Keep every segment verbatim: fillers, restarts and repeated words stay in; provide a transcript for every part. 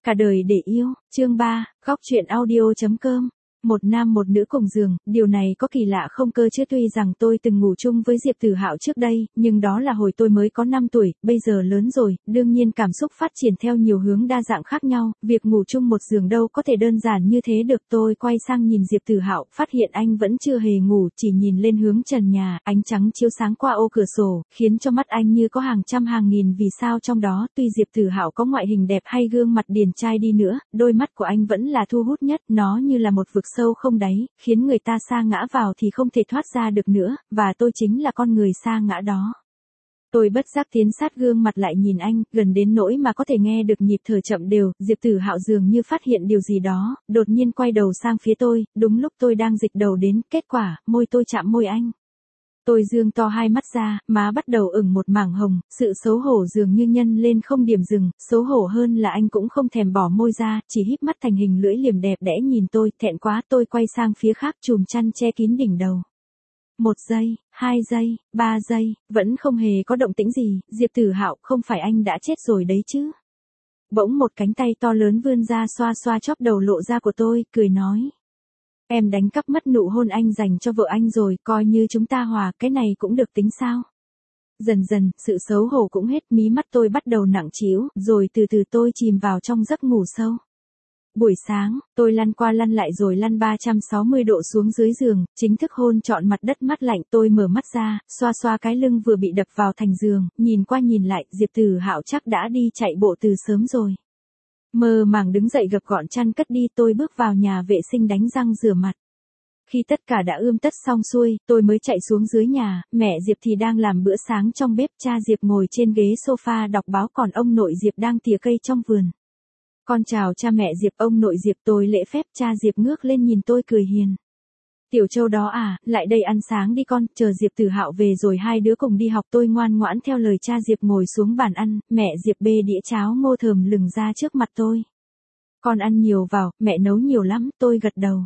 Cả đời để yêu, chương ba, góc truyện audio chấm com. Một nam một nữ cùng giường, điều này có kỳ lạ không cơ chứ? Tuy rằng tôi từng ngủ chung với Diệp Tử Hạo trước đây, nhưng đó là hồi tôi mới có năm tuổi, bây giờ lớn rồi, đương nhiên cảm xúc phát triển theo nhiều hướng đa dạng khác nhau, việc ngủ chung một giường đâu có thể đơn giản như thế được. Tôi quay sang nhìn Diệp Tử Hạo, phát hiện anh vẫn chưa hề ngủ, chỉ nhìn lên hướng trần nhà, ánh trắng chiếu sáng qua ô cửa sổ, khiến cho mắt anh như có hàng trăm hàng nghìn vì sao trong đó. Tuy Diệp Tử Hạo có ngoại hình đẹp hay gương mặt điển trai đi nữa, đôi mắt của anh vẫn là thu hút nhất, nó như là một vực sâu không đáy, khiến người ta sa ngã vào thì không thể thoát ra được nữa, và tôi chính là con người sa ngã đó. Tôi bất giác tiến sát gương mặt lại nhìn anh, gần đến nỗi mà có thể nghe được nhịp thở chậm đều. Diệp Tử Hạo dường như phát hiện điều gì đó, đột nhiên quay đầu sang phía tôi, đúng lúc tôi đang dịch đầu đến, kết quả, môi tôi chạm môi anh. Tôi dương to hai mắt ra, má bắt đầu ửng một mảng hồng, sự xấu hổ dường như nhân lên không điểm dừng, xấu hổ hơn là anh cũng không thèm bỏ môi ra, chỉ híp mắt thành hình lưỡi liềm đẹp đẽ nhìn tôi, thẹn quá. Tôi quay sang phía khác, chùm chăn che kín đỉnh đầu. Một giây, hai giây, ba giây, vẫn không hề có động tĩnh gì. Diệp Tử Hạo, không phải anh đã chết rồi đấy chứ? Bỗng một cánh tay to lớn vươn ra xoa xoa chóp đầu lộ ra của tôi, cười nói. Em đánh cắp mất nụ hôn anh dành cho vợ anh rồi, coi như chúng ta hòa, cái này cũng được tính sao? Dần dần, sự xấu hổ cũng hết, mí mắt tôi bắt đầu nặng trĩu, rồi từ từ tôi chìm vào trong giấc ngủ sâu. Buổi sáng, tôi lăn qua lăn lại rồi lăn ba trăm sáu mươi độ xuống dưới giường, chính thức hôn trọn mặt đất mát lạnh. Tôi mở mắt ra, xoa xoa cái lưng vừa bị đập vào thành giường, nhìn qua nhìn lại, Diệp Tử Hạo chắc đã đi chạy bộ từ sớm rồi. Mơ màng đứng dậy gập gọn chăn cất đi, tôi bước vào nhà vệ sinh đánh răng rửa mặt. Khi tất cả đã ươm tất xong xuôi, tôi mới chạy xuống dưới nhà, mẹ Diệp thì đang làm bữa sáng trong bếp, cha Diệp ngồi trên ghế sofa đọc báo, còn ông nội Diệp đang tỉa cây trong vườn. Con chào cha mẹ Diệp, ông nội Diệp. Tôi lễ phép, cha Diệp ngước lên nhìn tôi cười hiền. Tiểu Châu đó à, lại đây ăn sáng đi con, chờ Diệp Tử Hạo về rồi hai đứa cùng đi học. Tôi ngoan ngoãn theo lời cha Diệp ngồi xuống bàn ăn, mẹ Diệp bê đĩa cháo ngô thơm lừng ra trước mặt tôi. Con ăn nhiều vào, mẹ nấu nhiều lắm, tôi gật đầu.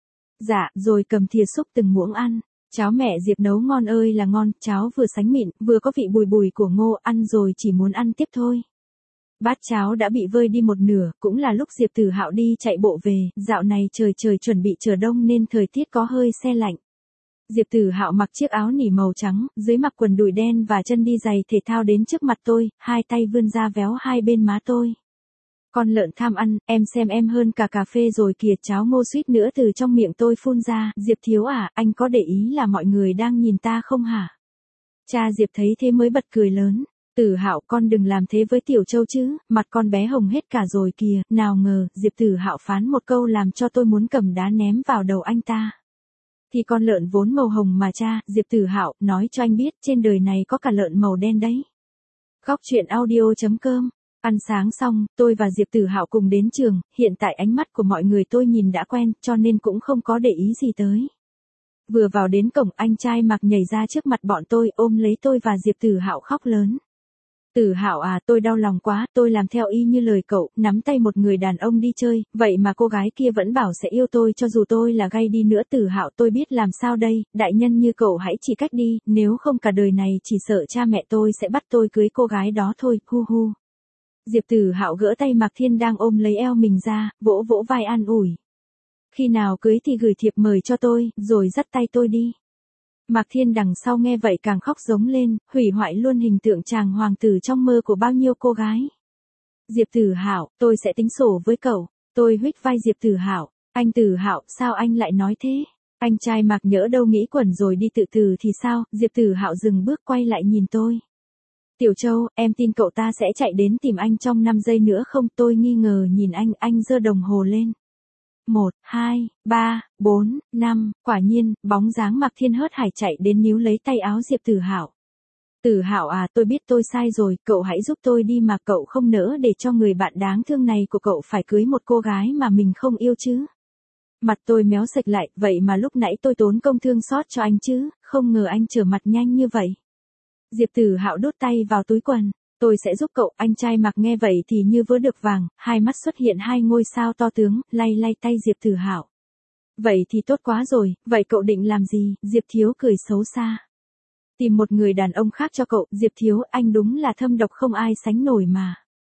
Dạ, rồi cầm thìa xúc từng muỗng ăn. Cháo mẹ Diệp nấu ngon ơi là ngon, cháo vừa sánh mịn, vừa có vị bùi bùi của ngô, ăn rồi chỉ muốn ăn tiếp thôi. Bát cháo đã bị vơi đi một nửa, cũng là lúc Diệp Tử Hạo đi chạy bộ về, dạo này trời trời chuẩn bị chờ đông nên thời tiết có hơi se lạnh. Diệp Tử Hạo mặc chiếc áo nỉ màu trắng, dưới mặc quần đùi đen và chân đi giày thể thao đến trước mặt tôi, hai tay vươn ra véo hai bên má tôi. Con lợn tham ăn, em xem em hơn cả cà phê rồi kìa. Cháo ngô suýt nữa từ trong miệng tôi phun ra. Diệp thiếu à, anh có để ý là mọi người đang nhìn ta không hả? Cha Diệp thấy thế mới bật cười lớn. Tử Hạo, con đừng làm thế với Tiểu Châu chứ, mặt con bé hồng hết cả rồi kìa. Nào ngờ, Diệp Tử Hạo phán một câu làm cho tôi muốn cầm đá ném vào đầu anh ta. Thì con lợn vốn màu hồng mà cha. Diệp Tử Hạo, nói cho anh biết, trên đời này có cả lợn màu đen đấy. Góc truyện audio chấm com. Ăn sáng xong, tôi và Diệp Tử Hạo cùng đến trường, hiện tại ánh mắt của mọi người tôi nhìn đã quen, cho nên cũng không có để ý gì tới. Vừa vào đến cổng, anh trai Mạc nhảy ra trước mặt bọn tôi, ôm lấy tôi và Diệp Tử Hạo khóc lớn. Tử Hạo à, tôi đau lòng quá, tôi làm theo y như lời cậu, nắm tay một người đàn ông đi chơi, vậy mà cô gái kia vẫn bảo sẽ yêu tôi cho dù tôi là gay đi nữa. Tử Hạo, tôi biết làm sao đây, đại nhân như cậu hãy chỉ cách đi, nếu không cả đời này chỉ sợ cha mẹ tôi sẽ bắt tôi cưới cô gái đó thôi, hu hu. Diệp Tử Hạo gỡ tay Mạc Thiên đang ôm lấy eo mình ra, vỗ vỗ vai an ủi. Khi nào cưới thì gửi thiệp mời cho tôi, rồi dắt tay tôi đi. Mạc Thiên đằng sau nghe vậy càng khóc giống lên, hủy hoại luôn hình tượng chàng hoàng tử trong mơ của bao nhiêu cô gái. Diệp Tử Hạo, tôi sẽ tính sổ với cậu. Tôi huých vai Diệp Tử Hạo. Anh Tử Hạo, sao anh lại nói thế? Anh trai Mạc nhỡ đâu nghĩ quẩn rồi đi tự tử thì sao? Diệp Tử Hạo dừng bước quay lại nhìn tôi. Tiểu Châu, em tin cậu ta sẽ chạy đến tìm anh trong năm giây nữa không? Tôi nghi ngờ nhìn anh, anh giơ đồng hồ lên. Một, hai, ba, bốn, năm, quả nhiên, bóng dáng Mạc Thiên hớt hải chạy đến níu lấy tay áo Diệp Tử Hạo. Tử Hạo à, tôi biết tôi sai rồi, cậu hãy giúp tôi đi mà, cậu không nỡ để cho người bạn đáng thương này của cậu phải cưới một cô gái mà mình không yêu chứ. Mặt tôi méo sệch lại, vậy mà lúc nãy tôi tốn công thương xót cho anh chứ, không ngờ anh trở mặt nhanh như vậy. Diệp Tử Hạo đút tay vào túi quần. Tôi sẽ giúp cậu. Anh trai Mạc nghe vậy thì như vỡ được vàng, hai mắt xuất hiện hai ngôi sao to tướng, lay lay tay Diệp Tử Hạo. Vậy thì tốt quá rồi, vậy cậu định làm gì? Diệp thiếu cười xấu xa. Tìm một người đàn ông khác cho cậu. Diệp thiếu, anh đúng là thâm độc không ai sánh nổi mà.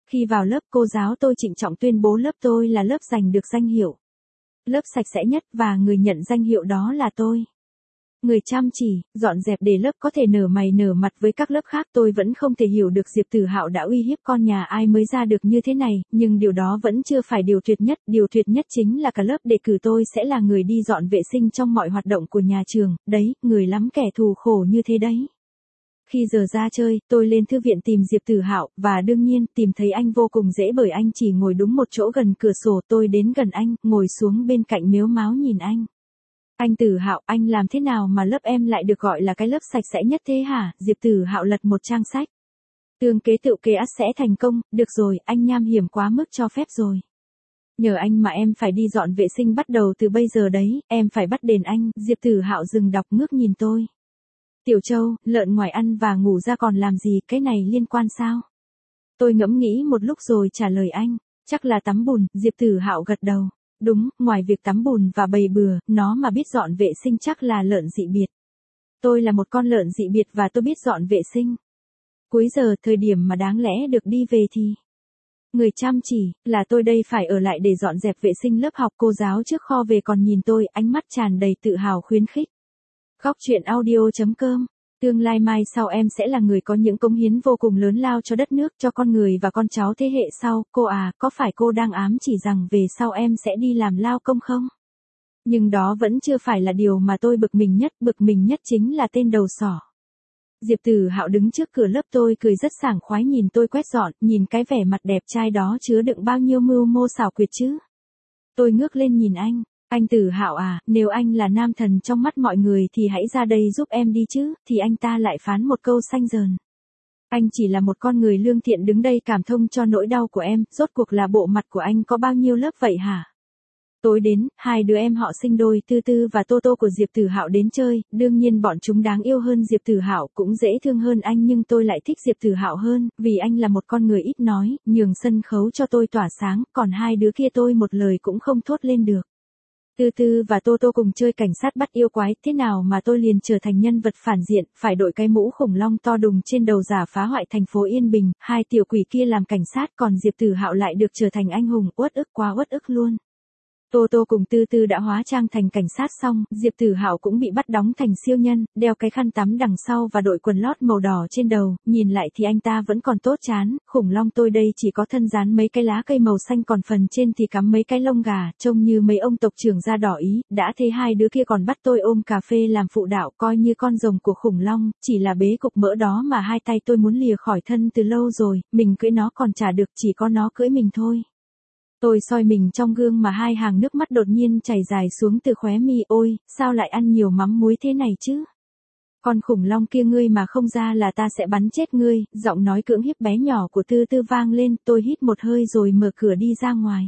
Khi vào lớp cô giáo tôi trịnh trọng tuyên bố lớp tôi là lớp giành được danh hiệu lớp sạch sẽ nhất và người nhận danh hiệu đó là tôi. Người chăm chỉ, dọn dẹp để lớp có thể nở mày nở mặt với các lớp khác. Tôi vẫn không thể hiểu được Diệp Tử Hạo đã uy hiếp con nhà ai mới ra được như thế này, nhưng điều đó vẫn chưa phải điều tuyệt nhất. Điều tuyệt nhất chính là cả lớp đề cử tôi sẽ là người đi dọn vệ sinh trong mọi hoạt động của nhà trường. Đấy, người lắm kẻ thù khổ như thế đấy. Khi giờ ra chơi, tôi lên thư viện tìm Diệp Tử Hạo, và đương nhiên, tìm thấy anh vô cùng dễ bởi anh chỉ ngồi đúng một chỗ gần cửa sổ. Tôi đến gần anh, ngồi xuống bên cạnh mếu máo nhìn anh. Anh Tử Hạo, anh làm thế nào mà lớp em lại được gọi là cái lớp sạch sẽ nhất thế hả? Diệp Tử Hạo lật một trang sách. Tương kế tự kế ắt sẽ thành công, được rồi, anh nham hiểm quá mức cho phép rồi. Nhờ anh mà em phải đi dọn vệ sinh bắt đầu từ bây giờ đấy, em phải bắt đền anh. Diệp Tử Hạo dừng đọc ngước nhìn tôi. Tiểu Châu, lợn ngoài ăn và ngủ ra còn làm gì, cái này liên quan sao? Tôi ngẫm nghĩ một lúc rồi trả lời anh, chắc là tắm bùn. Diệp Tử Hạo gật đầu. Đúng, ngoài việc tắm bùn và bầy bừa, nó mà biết dọn vệ sinh chắc là lợn dị biệt. Tôi là một con lợn dị biệt và tôi biết dọn vệ sinh. Cuối giờ, thời điểm mà đáng lẽ được đi về thì... Người chăm chỉ, là tôi đây phải ở lại để dọn dẹp vệ sinh lớp học. Cô giáo trước kho về còn nhìn tôi, ánh mắt tràn đầy tự hào khuyến khích. Góc truyện audio chấm com. Tương lai mai sau em sẽ là người có những cống hiến vô cùng lớn lao cho đất nước, cho con người và con cháu thế hệ sau. Cô à, có phải cô đang ám chỉ rằng về sau em sẽ đi làm lao công không? Nhưng đó vẫn chưa phải là điều mà tôi bực mình nhất. Bực mình nhất chính là tên đầu sỏ. Diệp Tử Hạo đứng trước cửa lớp tôi cười rất sảng khoái nhìn tôi quét dọn, nhìn cái vẻ mặt đẹp trai đó chứa đựng bao nhiêu mưu mô xảo quyệt chứ. Tôi ngước lên nhìn anh. Anh Tử Hạo à, nếu anh là nam thần trong mắt mọi người thì hãy ra đây giúp em đi chứ, thì anh ta lại phán một câu xanh dờn. Anh chỉ là một con người lương thiện đứng đây cảm thông cho nỗi đau của em, rốt cuộc là bộ mặt của anh có bao nhiêu lớp vậy hả? Tối đến, hai đứa em họ sinh đôi Tư Tư và Tô Tô của Diệp Tử Hạo đến chơi, đương nhiên bọn chúng đáng yêu hơn Diệp Tử Hạo, cũng dễ thương hơn anh, nhưng tôi lại thích Diệp Tử Hạo hơn, vì anh là một con người ít nói, nhường sân khấu cho tôi tỏa sáng, còn hai đứa kia tôi một lời cũng không thốt lên được. Tư Tư và Tô Tô cùng chơi cảnh sát bắt yêu quái, thế nào mà tôi liền trở thành nhân vật phản diện, phải đội cái mũ khủng long to đùng trên đầu giả phá hoại thành phố Yên Bình, hai tiểu quỷ kia làm cảnh sát, còn Diệp Tử Hạo lại được trở thành anh hùng, uất ức quá uất ức luôn. Tô Tô cùng Tư Tư đã hóa trang thành cảnh sát xong, Diệp Tử Hạo cũng bị bắt đóng thành siêu nhân, đeo cái khăn tắm đằng sau và đội quần lót màu đỏ trên đầu, nhìn lại thì anh ta vẫn còn tốt chán, khủng long tôi đây chỉ có thân dán mấy cái lá cây màu xanh còn phần trên thì cắm mấy cái lông gà, trông như mấy ông tộc trưởng da đỏ Ý, đã thế hai đứa kia còn bắt tôi ôm cà phê làm phụ đạo coi như con rồng của khủng long, chỉ là bế cục mỡ đó mà hai tay tôi muốn lìa khỏi thân từ lâu rồi, mình cưỡi nó còn chả được, chỉ có nó cưỡi mình thôi. Tôi soi mình trong gương mà hai hàng nước mắt đột nhiên chảy dài xuống từ khóe mi. Ôi, sao lại ăn nhiều mắm muối thế này chứ? Con khủng long kia ngươi mà không ra là ta sẽ bắn chết ngươi. Giọng nói cưỡng hiếp bé nhỏ của Tư Tư vang lên, tôi hít một hơi rồi mở cửa đi ra ngoài.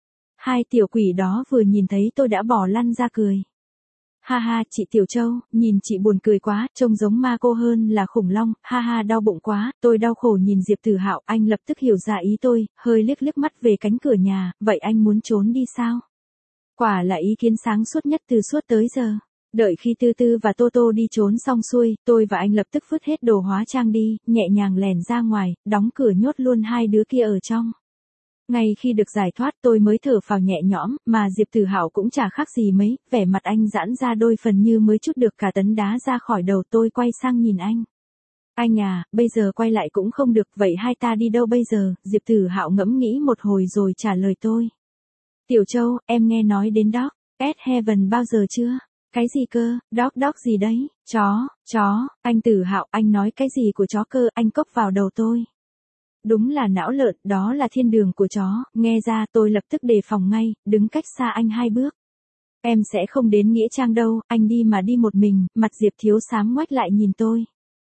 Hai tiểu quỷ đó vừa nhìn thấy tôi đã bỏ lăn ra cười. Ha ha, chị Tiểu Châu, nhìn chị buồn cười quá, trông giống ma cô hơn là khủng long, ha ha đau bụng quá. Tôi đau khổ nhìn Diệp Tử Hạo, anh lập tức hiểu ra ý tôi, hơi liếc liếc mắt về cánh cửa nhà, vậy anh muốn trốn đi sao? Quả là ý kiến sáng suốt nhất từ suốt tới giờ. Đợi khi Tư Tư và Tô Tô đi trốn xong xuôi, tôi và anh lập tức vứt hết đồ hóa trang đi, nhẹ nhàng lèn ra ngoài, đóng cửa nhốt luôn hai đứa kia ở trong. Ngay khi được giải thoát tôi mới thở phào nhẹ nhõm, mà Diệp Tử Hạo cũng chả khác gì mấy, vẻ mặt anh giãn ra đôi phần như mới trút được cả tấn đá ra khỏi đầu. Tôi quay sang nhìn anh. Anh à, bây giờ quay lại cũng không được, vậy hai ta đi đâu bây giờ? Diệp Tử Hạo ngẫm nghĩ một hồi rồi trả lời tôi. Tiểu Châu, em nghe nói đến Dog at Heaven bao giờ chưa? Cái gì cơ? Dog dog gì đấy? Chó, chó, anh Tử Hạo, anh nói cái gì của chó cơ? Anh cốc vào đầu tôi. Đúng là não lợn, đó là thiên đường của chó, nghe ra tôi lập tức đề phòng ngay, đứng cách xa anh hai bước. Em sẽ không đến Nghĩa Trang đâu, anh đi mà đi một mình. Mặt Diệp Thiếu xám ngoách lại nhìn tôi.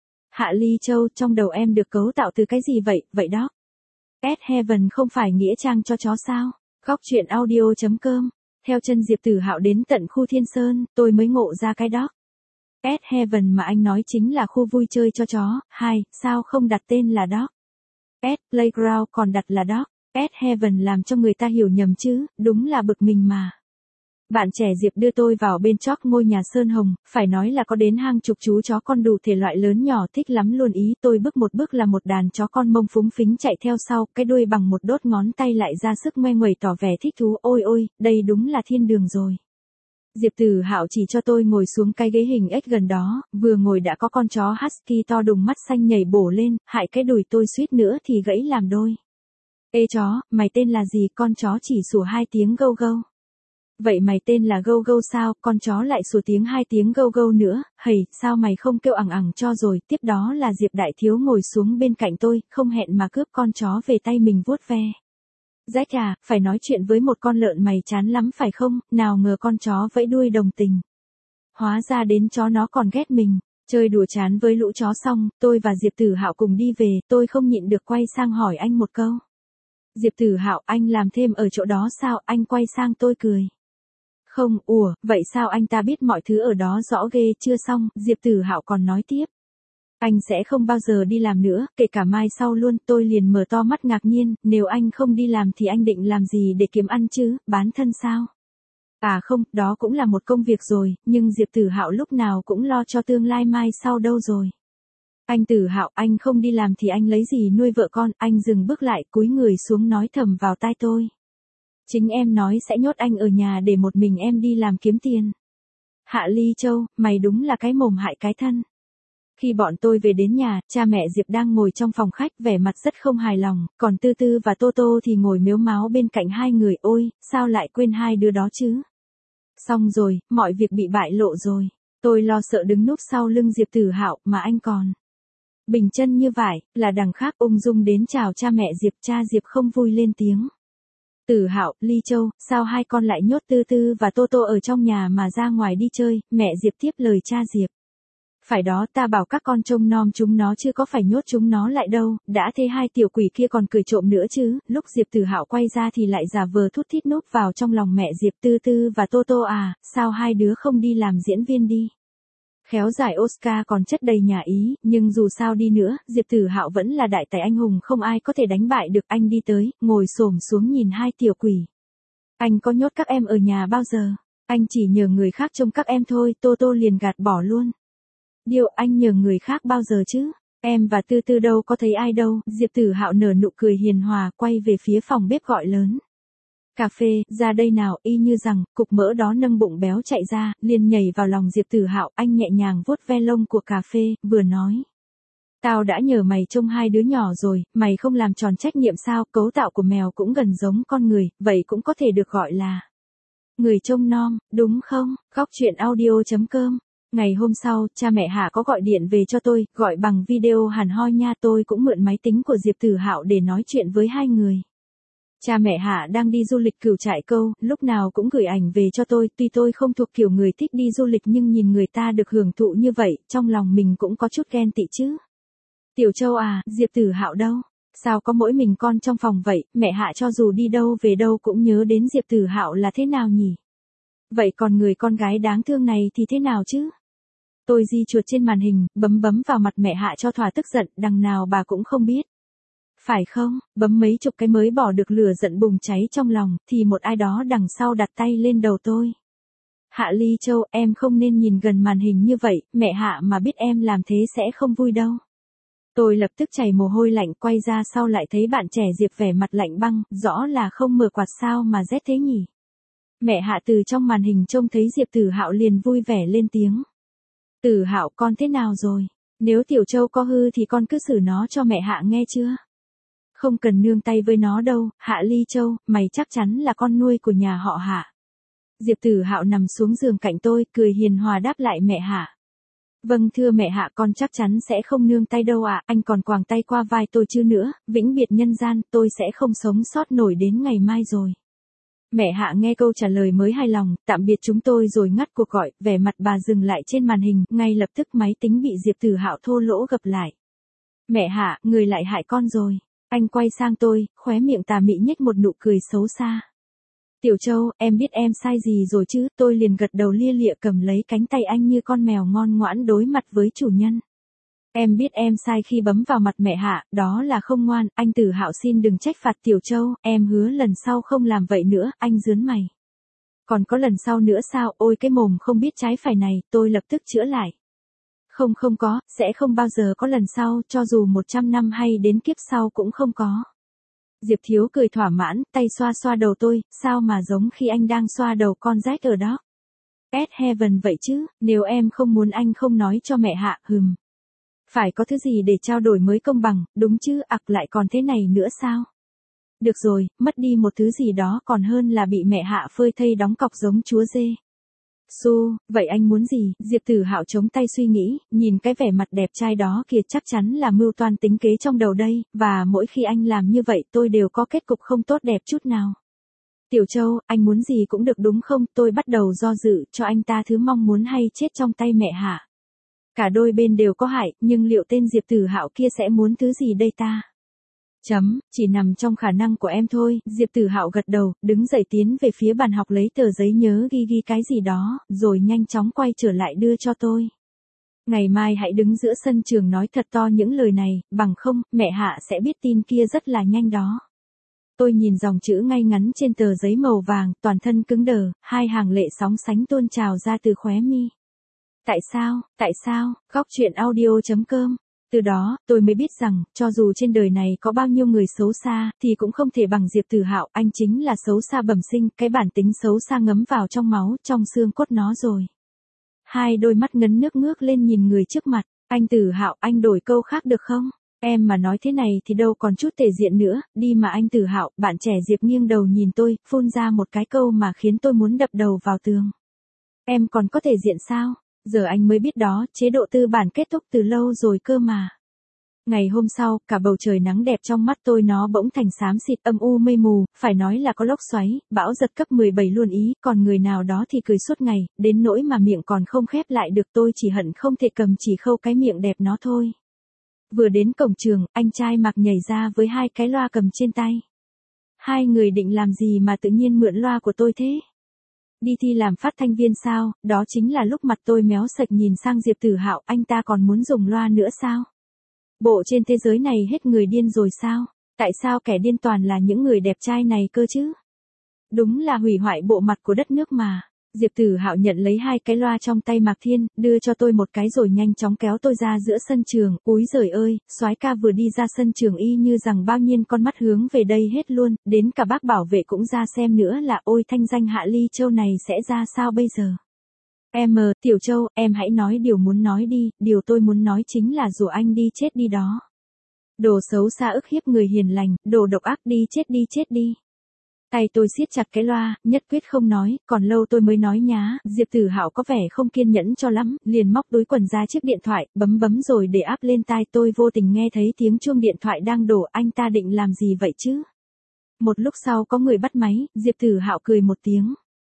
Hạ Ly Châu, trong đầu em được cấu tạo từ cái gì vậy, vậy đó? At Heaven không phải Nghĩa Trang cho chó sao? Góc truyện audio chấm com. Theo chân Diệp Tử Hạo đến tận khu Thiên Sơn, tôi mới ngộ ra cái đó. At Heaven mà anh nói chính là khu vui chơi cho chó. Hai, sao không đặt tên là đó? At Playground còn đặt là Dog at Heaven làm cho người ta hiểu nhầm chứ, đúng là bực mình mà. Bạn trẻ Diệp đưa tôi vào bên chóp ngôi nhà sơn hồng, phải nói là có đến hàng chục chú chó con đủ thể loại lớn nhỏ thích lắm luôn ý. Tôi bước một bước là một đàn chó con mông phúng phính chạy theo sau, cái đuôi bằng một đốt ngón tay lại ra sức ngoe nguẩy tỏ vẻ thích thú. Ôi ôi, đây đúng là thiên đường rồi. Diệp Tử Hạo chỉ cho tôi ngồi xuống cái ghế hình ếch gần đó, vừa ngồi đã có con chó husky to đùng mắt xanh nhảy bổ lên, hại cái đùi tôi suýt nữa thì gãy làm đôi. Ê chó, mày tên là gì? Con chó chỉ sủa hai tiếng gâu gâu. Vậy mày tên là Gâu Gâu sao? Con chó lại sủa tiếng hai tiếng gâu gâu nữa. Hầy, sao mày không kêu ẳng ẳng cho rồi? Tiếp đó là Diệp Đại Thiếu ngồi xuống bên cạnh tôi, không hẹn mà cướp con chó về tay mình vuốt ve. Rách à, phải nói chuyện với một con lợn mày chán lắm phải không? Nào ngờ con chó vẫy đuôi đồng tình. Hóa ra đến chó nó còn ghét mình. Chơi đùa chán với lũ chó xong, tôi và Diệp Tử Hạo cùng đi về, tôi không nhịn được quay sang hỏi anh một câu. Diệp Tử Hạo, anh làm thêm ở chỗ đó sao? Anh quay sang tôi cười. Không, ủa, vậy sao anh ta biết mọi thứ ở đó rõ ghê? Chưa xong, Diệp Tử Hạo còn nói tiếp. Anh sẽ không bao giờ đi làm nữa, kể cả mai sau luôn. Tôi liền mở to mắt ngạc nhiên, nếu anh không đi làm thì anh định làm gì để kiếm ăn chứ, bán thân sao? À không, đó cũng là một công việc rồi, nhưng Diệp Tử Hạo lúc nào cũng lo cho tương lai mai sau đâu rồi. Anh Tử Hạo, anh không đi làm thì anh lấy gì nuôi vợ con? Anh dừng bước lại, cúi người xuống nói thầm vào tai tôi. Chính em nói sẽ nhốt anh ở nhà để một mình em đi làm kiếm tiền. Hạ Ly Châu, mày đúng là cái mồm hại cái thân. Khi bọn tôi về đến nhà, cha mẹ Diệp đang ngồi trong phòng khách vẻ mặt rất không hài lòng, còn Tư Tư và Tô Tô thì ngồi mếu máo bên cạnh hai người. Ôi, sao lại quên hai đứa đó chứ? Xong rồi, mọi việc bị bại lộ rồi. Tôi lo sợ đứng núp sau lưng Diệp Tử Hạo mà anh còn bình chân như vải, là đằng khác ung dung đến chào cha mẹ Diệp. Cha Diệp không vui lên tiếng. Tử Hạo, Ly Châu, sao hai con lại nhốt Tư Tư và Tô Tô ở trong nhà mà ra ngoài đi chơi? Mẹ Diệp tiếp lời cha Diệp. Phải đó, ta bảo các con trông nom chúng nó chứ có phải nhốt chúng nó lại đâu, đã thế hai tiểu quỷ kia còn cười trộm nữa chứ. Lúc Diệp Tử Hạo quay ra thì lại giả vờ thút thít núp vào trong lòng mẹ Diệp. Tư Tư và Tô Tô à, sao hai đứa không đi làm diễn viên đi? Khéo giải Oscar còn chất đầy nhà Ý, nhưng dù sao đi nữa, Diệp Tử Hạo vẫn là đại tài anh hùng không ai có thể đánh bại được. Anh đi tới, ngồi xổm xuống nhìn hai tiểu quỷ. Anh có nhốt các em ở nhà bao giờ? Anh chỉ nhờ người khác trông các em thôi. Tô Tô liền gạt bỏ luôn. Điều anh nhờ người khác bao giờ chứ? Em và Tư Tư đâu có thấy ai đâu. Diệp Tử Hạo nở nụ cười hiền hòa, quay về phía phòng bếp gọi lớn. Cà phê, ra đây nào. Y như rằng, cục mỡ đó nâng bụng béo chạy ra, liền nhảy vào lòng Diệp Tử Hạo. Anh nhẹ nhàng vuốt ve lông của cà phê, vừa nói. Tao đã nhờ mày trông hai đứa nhỏ rồi, mày không làm tròn trách nhiệm sao? Cấu tạo của mèo cũng gần giống con người, vậy cũng có thể được gọi là người trông nom, đúng không? Góc truyện audio chấm com. Ngày hôm sau, cha mẹ Hạ có gọi điện về cho tôi, gọi bằng video hẳn hoi nha. Tôi cũng mượn máy tính của Diệp Tử Hạo để nói chuyện với hai người. Cha mẹ Hạ đang đi du lịch Cửu Trại Câu, lúc nào cũng gửi ảnh về cho tôi. Tuy tôi không thuộc kiểu người thích đi du lịch nhưng nhìn người ta được hưởng thụ như vậy, trong lòng mình cũng có chút ghen tị chứ. Tiểu Châu à, Diệp Tử Hạo đâu? Sao có mỗi mình con trong phòng vậy? Mẹ Hạ cho dù đi đâu về đâu cũng nhớ đến Diệp Tử Hạo là thế nào nhỉ? Vậy còn người con gái đáng thương này thì thế nào chứ? Tôi di chuột trên màn hình, bấm bấm vào mặt mẹ Hạ cho thỏa tức giận, đằng nào bà cũng không biết. Phải không? Bấm mấy chục cái mới bỏ được lửa giận bùng cháy trong lòng, thì một ai đó đằng sau đặt tay lên đầu tôi. Hạ Ly Châu, em không nên nhìn gần màn hình như vậy, mẹ Hạ mà biết em làm thế sẽ không vui đâu. Tôi lập tức chảy mồ hôi lạnh, quay ra sau lại thấy bạn trẻ Diệp vẻ mặt lạnh băng, rõ là không mở quạt sao mà rét thế nhỉ. Mẹ Hạ từ trong màn hình trông thấy Diệp Tử Hạo liền vui vẻ lên tiếng. Tử Hạo, con thế nào rồi? Nếu Tiểu Châu có hư thì con cứ xử nó cho mẹ Hạ nghe chưa? Không cần nương tay với nó đâu. Hạ Ly Châu, mày chắc chắn là con nuôi của nhà họ Hạ. Diệp Tử Hạo nằm xuống giường cạnh tôi, cười hiền hòa đáp lại mẹ Hạ. Vâng thưa mẹ Hạ, con chắc chắn sẽ không nương tay đâu ạ. Anh còn quàng tay qua vai tôi chứ nữa, vĩnh biệt nhân gian, tôi sẽ không sống sót nổi đến ngày mai rồi. Mẹ Hạ nghe câu trả lời mới hài lòng, tạm biệt chúng tôi rồi ngắt cuộc gọi. Vẻ mặt bà dừng lại trên màn hình, ngay lập tức máy tính bị Diệp Tử Hạo thô lỗ gập lại. Mẹ Hạ, người lại hại con rồi. Anh quay sang tôi, khóe miệng tà mị nhếch một nụ cười xấu xa. Tiểu Châu, em biết em sai gì rồi chứ? Tôi liền gật đầu lia lịa cầm lấy cánh tay anh như con mèo ngoan ngoãn đối mặt với chủ nhân. Em biết em sai khi bấm vào mặt mẹ Hạ, đó là không ngoan. Anh Tử Hạo xin đừng trách phạt Tiểu Châu, em hứa lần sau không làm vậy nữa. Anh rướn mày. Còn có lần sau nữa sao, ôi cái mồm không biết trái phải này, tôi lập tức chữa lại. Không không có, sẽ không bao giờ có lần sau, cho dù một trăm năm hay đến kiếp sau cũng không có. Diệp Thiếu cười thỏa mãn, tay xoa xoa đầu tôi, sao mà giống khi anh đang xoa đầu con rách ở đó. Ed Heaven vậy chứ, nếu em không muốn anh không nói cho mẹ Hạ, hừm. Phải có thứ gì để trao đổi mới công bằng, đúng chứ, ặc lại còn thế này nữa sao? Được rồi, mất đi một thứ gì đó còn hơn là bị mẹ Hạ phơi thây đóng cọc giống chúa dê. Su, vậy anh muốn gì? Diệp Tử Hạo chống tay suy nghĩ, nhìn cái vẻ mặt đẹp trai đó kìa, chắc chắn là mưu toan tính kế trong đầu đây, và mỗi khi anh làm như vậy tôi đều có kết cục không tốt đẹp chút nào. Tiểu Châu, anh muốn gì cũng được đúng không? Tôi bắt đầu do dự, cho anh ta thứ mong muốn hay chết trong tay mẹ Hạ. Cả đôi bên đều có hại, nhưng liệu tên Diệp Tử Hạo kia sẽ muốn thứ gì đây ta? Chấm, chỉ nằm trong khả năng của em thôi. Diệp Tử Hạo gật đầu, đứng dậy tiến về phía bàn học lấy tờ giấy nhớ ghi ghi cái gì đó, rồi nhanh chóng quay trở lại đưa cho tôi. Ngày mai hãy đứng giữa sân trường nói thật to những lời này, bằng không, mẹ Hạ sẽ biết tin kia rất là nhanh đó. Tôi nhìn dòng chữ ngay ngắn trên tờ giấy màu vàng, toàn thân cứng đờ, hai hàng lệ sóng sánh tuôn trào ra từ khóe mi. Tại sao, tại sao, góc chuyện audio chấm com. Từ đó, tôi mới biết rằng, cho dù trên đời này có bao nhiêu người xấu xa, thì cũng không thể bằng Diệp Tử Hạo, anh chính là xấu xa bẩm sinh, cái bản tính xấu xa ngấm vào trong máu, trong xương cốt nó rồi. Hai đôi mắt ngấn nước ngước lên nhìn người trước mặt, anh Tử Hạo, anh đổi câu khác được không? Em mà nói thế này thì đâu còn chút thể diện nữa, đi mà anh Tử Hạo. Bạn trẻ Diệp nghiêng đầu nhìn tôi, phun ra một cái câu mà khiến tôi muốn đập đầu vào tường. Em còn có thể diện sao? Giờ anh mới biết đó, chế độ tư bản kết thúc từ lâu rồi cơ mà. Ngày hôm sau, cả bầu trời nắng đẹp trong mắt tôi nó bỗng thành xám xịt âm u mây mù, phải nói là có lốc xoáy, bão giật cấp mười bảy luôn ý, còn người nào đó thì cười suốt ngày, đến nỗi mà miệng còn không khép lại được, tôi chỉ hận không thể cầm chỉ khâu cái miệng đẹp nó thôi. Vừa đến cổng trường, anh trai mặc nhảy ra với hai cái loa cầm trên tay. Hai người định làm gì mà tự nhiên mượn loa của tôi thế? Đi thi làm phát thanh viên sao? Đó chính là lúc mặt tôi méo sạch nhìn sang Diệp Tử Hạo, anh ta còn muốn dùng loa nữa sao? Bộ trên thế giới này hết người điên rồi sao? Tại sao kẻ điên toàn là những người đẹp trai này cơ chứ? Đúng là hủy hoại bộ mặt của đất nước mà. Diệp Tử Hạo nhận lấy hai cái loa trong tay Mạc Thiên, đưa cho tôi một cái rồi nhanh chóng kéo tôi ra giữa sân trường. Úi giời ơi, soái ca vừa đi ra sân trường y như rằng bao nhiêu con mắt hướng về đây hết luôn, đến cả bác bảo vệ cũng ra xem nữa là ôi thanh danh Hạ Ly Châu này sẽ ra sao bây giờ. Em mờ, Tiểu Châu, em hãy nói điều muốn nói đi, điều tôi muốn nói chính là rủ anh đi chết đi đó. Đồ xấu xa ức hiếp người hiền lành, đồ độc ác đi chết đi chết đi. Tay tôi siết chặt cái loa, nhất quyết không nói, còn lâu tôi mới nói nhá. Diệp Tử Hạo có vẻ không kiên nhẫn cho lắm, liền móc túi quần ra chiếc điện thoại, bấm bấm rồi để áp lên tai tôi, vô tình nghe thấy tiếng chuông điện thoại đang đổ. Anh ta định làm gì vậy chứ? Một lúc sau có người bắt máy, Diệp Tử Hạo cười một tiếng.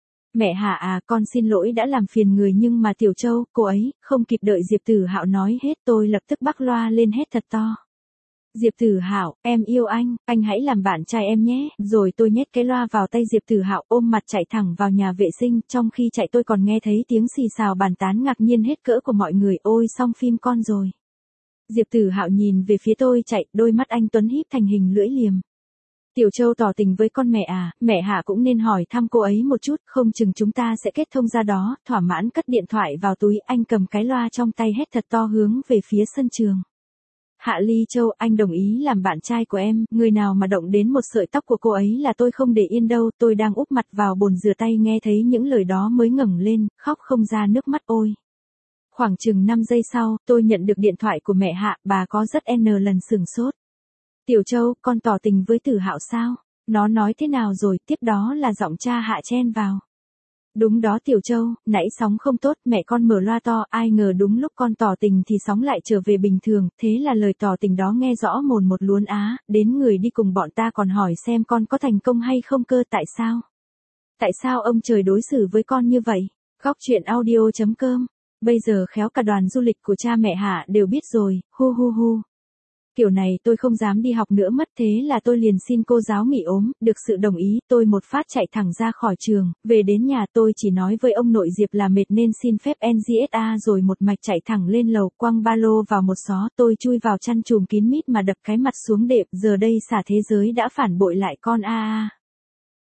Mẹ Hạ à, con xin lỗi đã làm phiền người, nhưng mà Tiểu Châu, cô ấy, không kịp đợi Diệp Tử Hạo nói hết, tôi lập tức bắc loa lên hét thật to. Diệp Tử Hạo, em yêu anh, anh hãy làm bạn trai em nhé. Rồi tôi nhét cái loa vào tay Diệp Tử Hạo, ôm mặt chạy thẳng vào nhà vệ sinh, trong khi chạy tôi còn nghe thấy tiếng xì xào bàn tán ngạc nhiên hết cỡ của mọi người, ôi xong phim con rồi. Diệp Tử Hạo nhìn về phía tôi chạy, đôi mắt anh tuấn híp thành hình lưỡi liềm. Tiểu Châu tỏ tình với con mẹ à, mẹ Hạ cũng nên hỏi thăm cô ấy một chút, không chừng chúng ta sẽ kết thông ra đó. Thỏa mãn cất điện thoại vào túi, anh cầm cái loa trong tay hét thật to hướng về phía sân trường. Hạ Ly Châu, anh đồng ý làm bạn trai của em, người nào mà động đến một sợi tóc của cô ấy là tôi không để yên đâu. Tôi đang úp mặt vào bồn rửa tay nghe thấy những lời đó mới ngẩng lên, khóc không ra nước mắt ôi. Khoảng chừng năm giây sau, tôi nhận được điện thoại của mẹ Hạ, bà có rất n lần sửng sốt. Tiểu Châu, con tỏ tình với Tử Hạo sao? Nó nói thế nào rồi? Tiếp đó là giọng cha Hạ chen vào. Đúng đó Tiểu Châu, nãy sóng không tốt, mẹ con mở loa to, ai ngờ đúng lúc con tỏ tình thì sóng lại trở về bình thường, thế là lời tỏ tình đó nghe rõ mồn một luôn á, đến người đi cùng bọn ta còn hỏi xem con có thành công hay không cơ. Tại sao? Tại sao ông trời đối xử với con như vậy? Góc chuyện audio chấm com. Bây giờ khéo cả đoàn du lịch của cha mẹ Hạ đều biết rồi, hu hu hu. Kiểu này tôi không dám đi học nữa mất, thế là tôi liền xin cô giáo nghỉ ốm, được sự đồng ý, tôi một phát chạy thẳng ra khỏi trường, về đến nhà tôi chỉ nói với ông nội Diệp là mệt nên xin phép en giê ét a rồi một mạch chạy thẳng lên lầu, quăng ba lô vào một xó, tôi chui vào chăn chùm kín mít mà đập cái mặt xuống đệm, giờ đây xả thế giới đã phản bội lại con a a.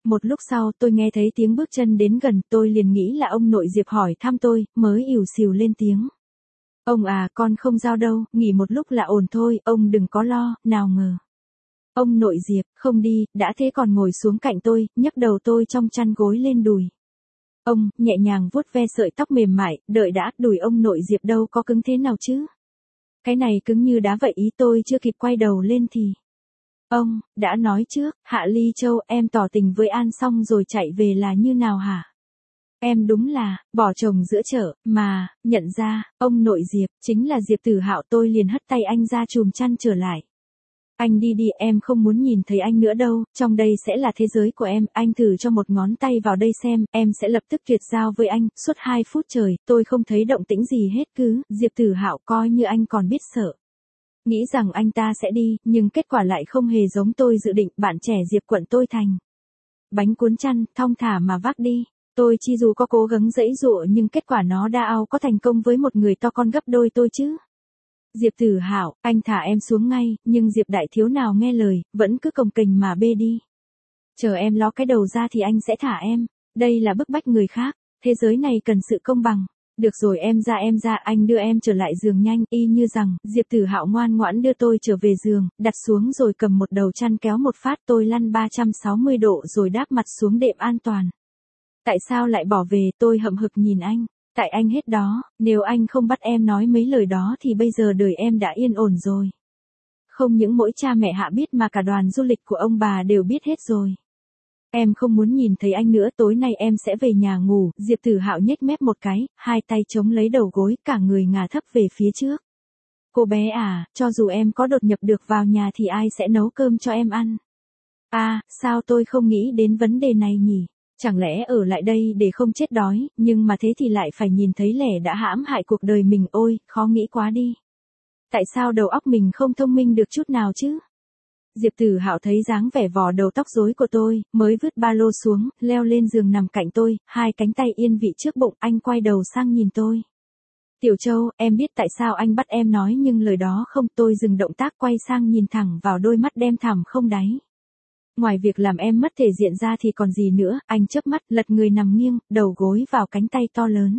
Một lúc sau tôi nghe thấy tiếng bước chân đến gần, tôi liền nghĩ là ông nội Diệp hỏi thăm tôi, mới ỉu xìu lên tiếng. Ông à, con không giao đâu, nghỉ một lúc là ổn thôi, ông đừng có lo, nào ngờ. Ông nội Diệp, không đi, đã thế còn ngồi xuống cạnh tôi, nhấc đầu tôi trong chăn gối lên đùi. Ông, nhẹ nhàng vuốt ve sợi tóc mềm mại, đợi đã, đùi ông nội Diệp đâu có cứng thế nào chứ. Cái này cứng như đá vậy, ý tôi chưa kịp quay đầu lên thì. Ông, đã nói trước, Hạ Ly Châu, em tỏ tình với An xong rồi chạy về là như nào hả? Em đúng là, bỏ chồng giữa chợ, mà, nhận ra, ông nội Diệp, chính là Diệp Tử Hạo. Tôi liền hất tay anh ra chùm chăn trở lại. Anh đi đi, em không muốn nhìn thấy anh nữa đâu, trong đây sẽ là thế giới của em, anh thử cho một ngón tay vào đây xem, em sẽ lập tức tuyệt giao với anh. Suốt hai phút trời, tôi không thấy động tĩnh gì hết, cứ, Diệp Tử Hạo coi như anh còn biết sợ. Nghĩ rằng anh ta sẽ đi, nhưng kết quả lại không hề giống tôi dự định, bạn trẻ Diệp quận tôi thành. Bánh cuốn chăn, thong thả mà vác đi. Tôi chi dù có cố gắng giãy giụa nhưng kết quả nó đã ao có thành công với một người to con gấp đôi tôi chứ. Diệp Tử Hạo, anh thả em xuống ngay, nhưng Diệp đại thiếu nào nghe lời, vẫn cứ cồng kềnh mà bê đi. Chờ em ló cái đầu ra thì anh sẽ thả em. Đây là bức bách người khác, thế giới này cần sự công bằng. Được rồi em ra em ra, anh đưa em trở lại giường nhanh, y như rằng, Diệp Tử Hạo ngoan ngoãn đưa tôi trở về giường, đặt xuống rồi cầm một đầu chăn kéo một phát, tôi lăn ba trăm sáu mươi độ rồi đáp mặt xuống đệm an toàn. Tại sao lại bỏ về, tôi hậm hực nhìn anh. Tại anh hết đó, nếu anh không bắt em nói mấy lời đó thì bây giờ đời em đã yên ổn rồi. Không những mỗi cha mẹ Hạ biết mà cả đoàn du lịch của ông bà đều biết hết rồi. Em không muốn nhìn thấy anh nữa, tối nay em sẽ về nhà ngủ. Diệp Tử Hạo nhếch mép một cái, hai tay chống lấy đầu gối, cả người ngả thấp về phía trước. Cô bé à, cho dù em có đột nhập được vào nhà thì ai sẽ nấu cơm cho em ăn? À, sao tôi không nghĩ đến vấn đề này nhỉ? Chẳng lẽ ở lại đây để không chết đói, nhưng mà thế thì lại phải nhìn thấy lẻ đã hãm hại cuộc đời mình, ôi, khó nghĩ quá đi. Tại sao đầu óc mình không thông minh được chút nào chứ? Diệp Tử Hạo thấy dáng vẻ vò đầu tóc rối của tôi, mới vứt ba lô xuống, leo lên giường nằm cạnh tôi, hai cánh tay yên vị trước bụng, anh quay đầu sang nhìn tôi. Tiểu Châu, em biết tại sao anh bắt em nói nhưng lời đó không? Tôi dừng động tác quay sang nhìn thẳng vào đôi mắt đen thẳm không đáy. Ngoài việc làm em mất thể diện ra thì còn gì nữa, anh chớp mắt, lật người nằm nghiêng, đầu gối vào cánh tay to lớn.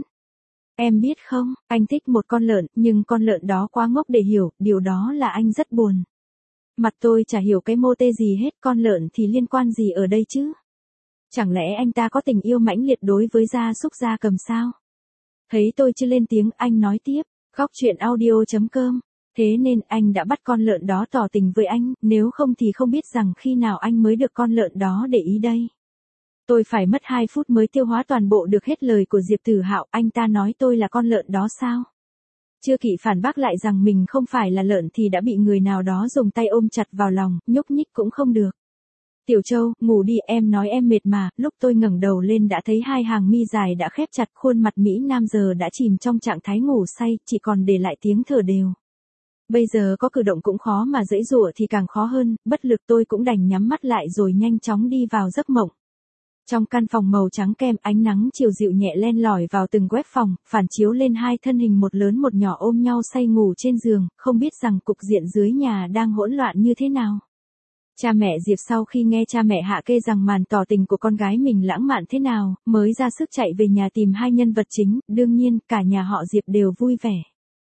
Em biết không, anh thích một con lợn, nhưng con lợn đó quá ngốc để hiểu, điều đó là anh rất buồn. Mặt tôi chả hiểu cái mô tê gì hết, con lợn thì liên quan gì ở đây chứ? Chẳng lẽ anh ta có tình yêu mãnh liệt đối với gia súc gia cầm sao? Thấy tôi chưa lên tiếng, anh nói tiếp, góc truyện audio chấm com. Thế nên anh đã bắt con lợn đó tỏ tình với anh, nếu không thì không biết rằng khi nào anh mới được con lợn đó để ý đây. Tôi phải mất hai phút mới tiêu hóa toàn bộ được hết lời của Diệp Tử Hạo, anh ta nói tôi là con lợn đó sao? Chưa kịp phản bác lại rằng mình không phải là lợn thì đã bị người nào đó dùng tay ôm chặt vào lòng, nhúc nhích cũng không được. Tiểu Châu, ngủ đi, em nói em mệt mà. Lúc tôi ngẩng đầu lên đã thấy hai hàng mi dài đã khép chặt, khuôn mặt Mỹ Nam giờ đã chìm trong trạng thái ngủ say, chỉ còn để lại tiếng thở đều. Bây giờ có cử động cũng khó mà giãy giụa thì càng khó hơn, bất lực tôi cũng đành nhắm mắt lại rồi nhanh chóng đi vào giấc mộng. Trong căn phòng màu trắng kem, ánh nắng chiều dịu nhẹ len lỏi vào từng góc phòng, phản chiếu lên hai thân hình một lớn một nhỏ ôm nhau say ngủ trên giường, không biết rằng cục diện dưới nhà đang hỗn loạn như thế nào. Cha mẹ Diệp sau khi nghe cha mẹ Hạ kê rằng màn tỏ tình của con gái mình lãng mạn thế nào, mới ra sức chạy về nhà tìm hai nhân vật chính, đương nhiên, cả nhà họ Diệp đều vui vẻ.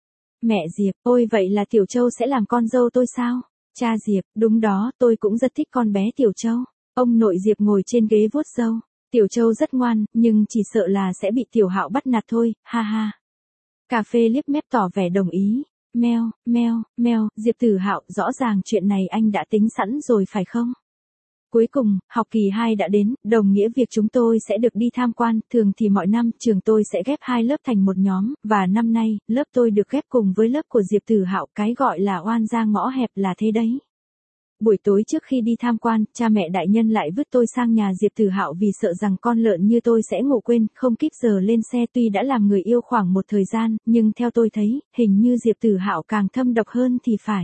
Mẹ Diệp, ôi vậy là Tiểu Châu sẽ làm con dâu tôi sao? Cha Diệp, đúng đó, tôi cũng rất thích con bé Tiểu Châu. Ông nội Diệp ngồi trên ghế vuốt râu. Tiểu Châu rất ngoan, nhưng chỉ sợ là sẽ bị Tiểu Hạo bắt nạt thôi, ha ha. Cà phê liếc mép tỏ vẻ đồng ý. Meo, meo, meo, Diệp Tử Hạo, rõ ràng chuyện này anh đã tính sẵn rồi phải không? Cuối cùng, học kỳ hai đã đến, đồng nghĩa việc chúng tôi sẽ được đi tham quan, thường thì mọi năm trường tôi sẽ ghép hai lớp thành một nhóm, và năm nay, lớp tôi được ghép cùng với lớp của Diệp Tử Hạo, cái gọi là oan gia ngõ hẹp là thế đấy. Buổi tối trước khi đi tham quan, cha mẹ đại nhân lại vứt tôi sang nhà Diệp Tử Hạo vì sợ rằng con lợn như tôi sẽ ngủ quên, không kíp giờ lên xe. Tuy đã làm người yêu khoảng một thời gian, nhưng theo tôi thấy, hình như Diệp Tử Hạo càng thâm độc hơn thì phải.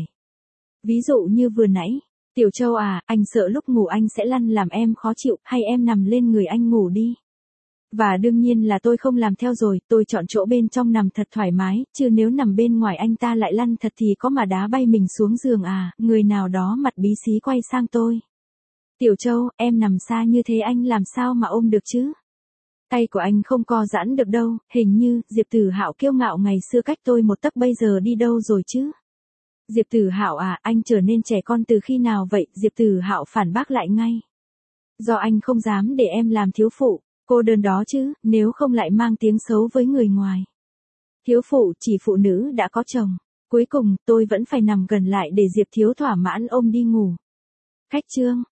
Ví dụ như vừa nãy, Tiểu Châu à, anh sợ lúc ngủ anh sẽ lăn làm em khó chịu, hay em nằm lên người anh ngủ đi. Và đương nhiên là tôi không làm theo rồi, tôi chọn chỗ bên trong nằm thật thoải mái, chứ nếu nằm bên ngoài anh ta lại lăn thật thì có mà đá bay mình xuống giường à, người nào đó mặt bí xí quay sang tôi. Tiểu Châu, em nằm xa như thế anh làm sao mà ôm được chứ? Tay của anh không co giãn được đâu, hình như, Diệp Tử Hạo kiêu ngạo ngày xưa cách tôi một tấc bây giờ đi đâu rồi chứ? Diệp Tử Hạo à, anh trở nên trẻ con từ khi nào vậy? Diệp Tử Hạo phản bác lại ngay. Do anh không dám để em làm thiếu phụ, cô đơn đó chứ, nếu không lại mang tiếng xấu với người ngoài. Thiếu phụ chỉ phụ nữ đã có chồng. Cuối cùng, tôi vẫn phải nằm gần lại để Diệp Thiếu thỏa mãn ôm đi ngủ. Khách trương.